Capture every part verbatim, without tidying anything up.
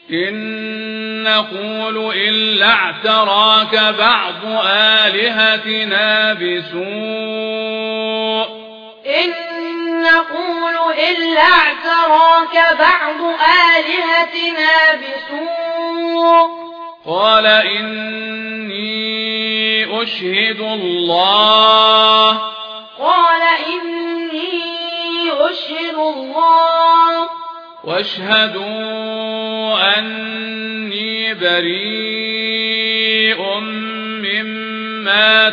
إن نقول إلا اعتراك بعض آلهتنا بسوء إن نقول إلا اعتراك بعض آلهتنا بسوء قال إني أشهد الله قال إني أشهد الله واشهدوا أني بريء مما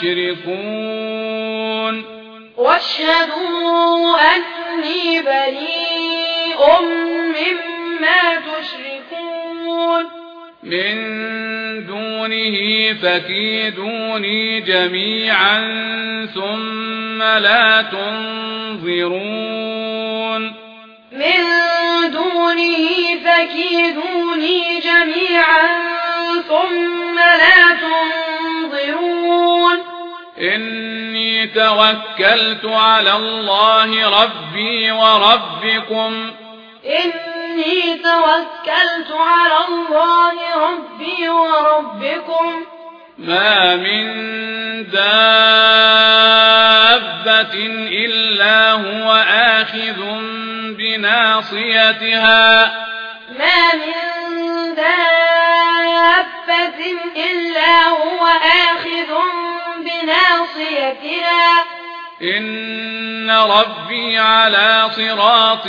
تشركون واشهدوا أني بريء مما تشركون من دونه فكيدوني جميعا ثم لا تنظرون من دونه فكيدوني جميعا ثم لا تنظرون إني توكلت على الله ربي وربكم إني توكلت على الله ربي وربكم ما من دابة إلا هو آخذ بناصيتها ما من دابة إلا هو آخذ بناصيتها إن ربي على صراط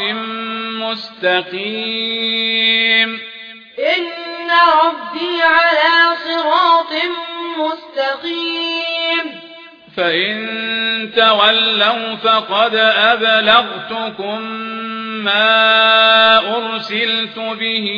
مستقيم إن ربي على صراط مستقيم فإن تولوا فقد أبلغتكم ما أرسلت به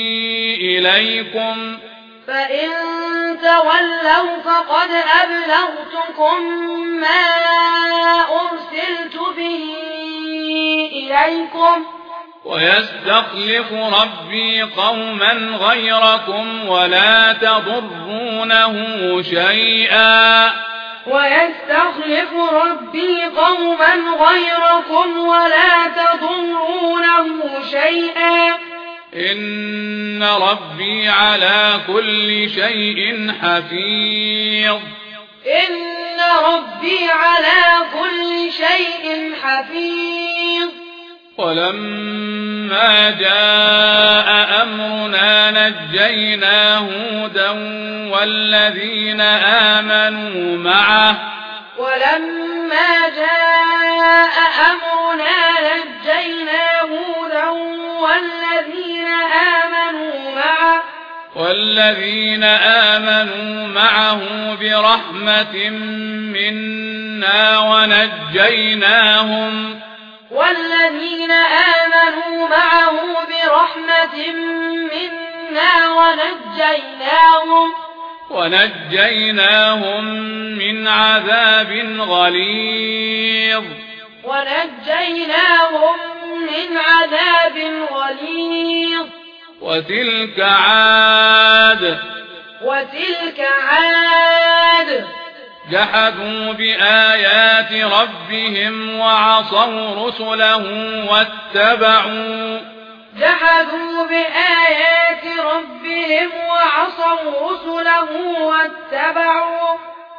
إليكم فإن تولوا فقد أبلغتكم ما أرسلت به إليكم ويستخلف ربي قوما غيركم ولا تضرونه شيئا ويستخلف ربي قوما غيركم ولا تضرونه شيئا إن ربي على كل شيء حفيظ إن ربي على كل شيء حفيظ ولما جاء أمرنا نجينا هودا والذين آمنوا معه ولما جاء أمرنا نجينا هودا والذين آمنوا معه والذين آمنوا معه برحمة منا ونجيناهم والذين آمنوا معه برحمة منا ونجيناهم ونجيناهم من عذاب غليظ ونجيناهم من عذاب غليظ وتلك عاد وتلك عاد جحدوا بآيات ربهم وعصوا رسله واتبعوا جحدوا بآيات ربهم وعصوا رسله واتبعوا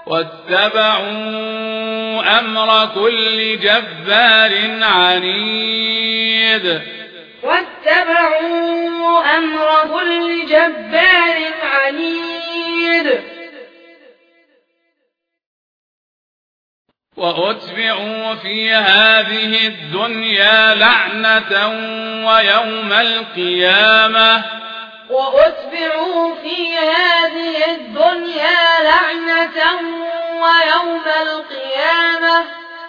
واتبعوا أمر كل جبار عنيد واتبعوا أمر كل جبار عنيد وأتبعوا في هذه الدنيا لعنة ويوم القيامة وأتبعوا في هذه الدنيا لعنة ويوم القيامة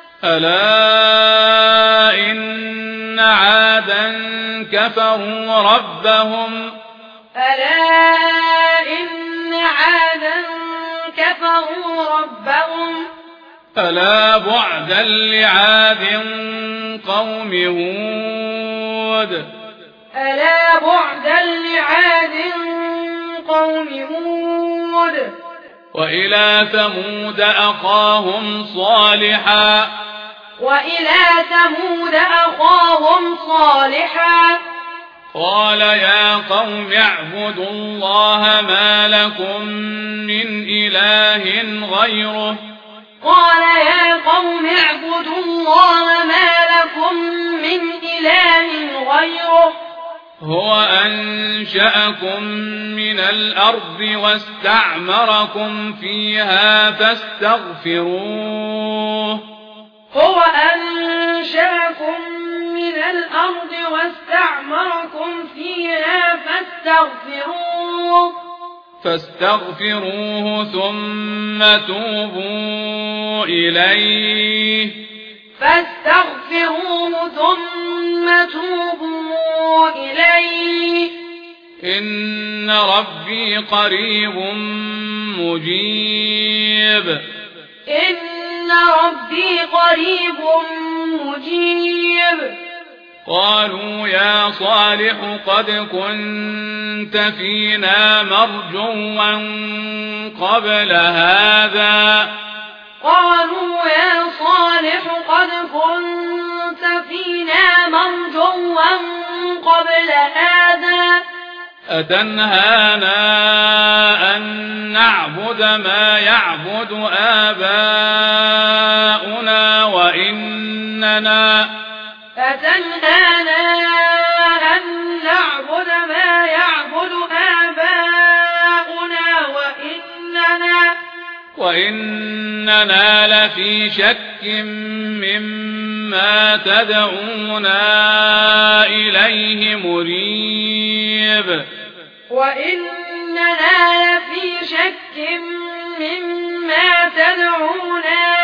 ألا إن عادا كفروا ربهم ألا إن عادا كفروا ربهم ألا بعدا لعاد قوم هود ألا بعدا لعاد قوم هود وإلى ثمود أخاهم صالحا وإلى ثمود أخاهم صالحا قال يا قوم اعبدوا الله ما لكم من إله غيره قال يا قوم اعبدوا الله ما لكم من إله غيره هو أنشأكم من الأرض واستعمركم فيها فاستغفروه هو أنشأكم من الأرض واستعمركم فيها فاستغفروه فاستغفروه ثم توبوا إليه فاستغفروه ثم توبوا إليه إن ربي قريب مجيب إن ربي قريب مجيب قالوا يا صالح قد كنت فينا مرجوا قبل هذا قالوا يا صالح قد كنت فينا مرجوا قبل هذا أتنهانا أن نعبد ما يعبد آباؤنا وإننا أتنهانا أن نعبد ما يعبد آباؤنا وإننا وإننا لفي شك مما تدعونا إليه مريب وإننا لفي شك مما تدعونا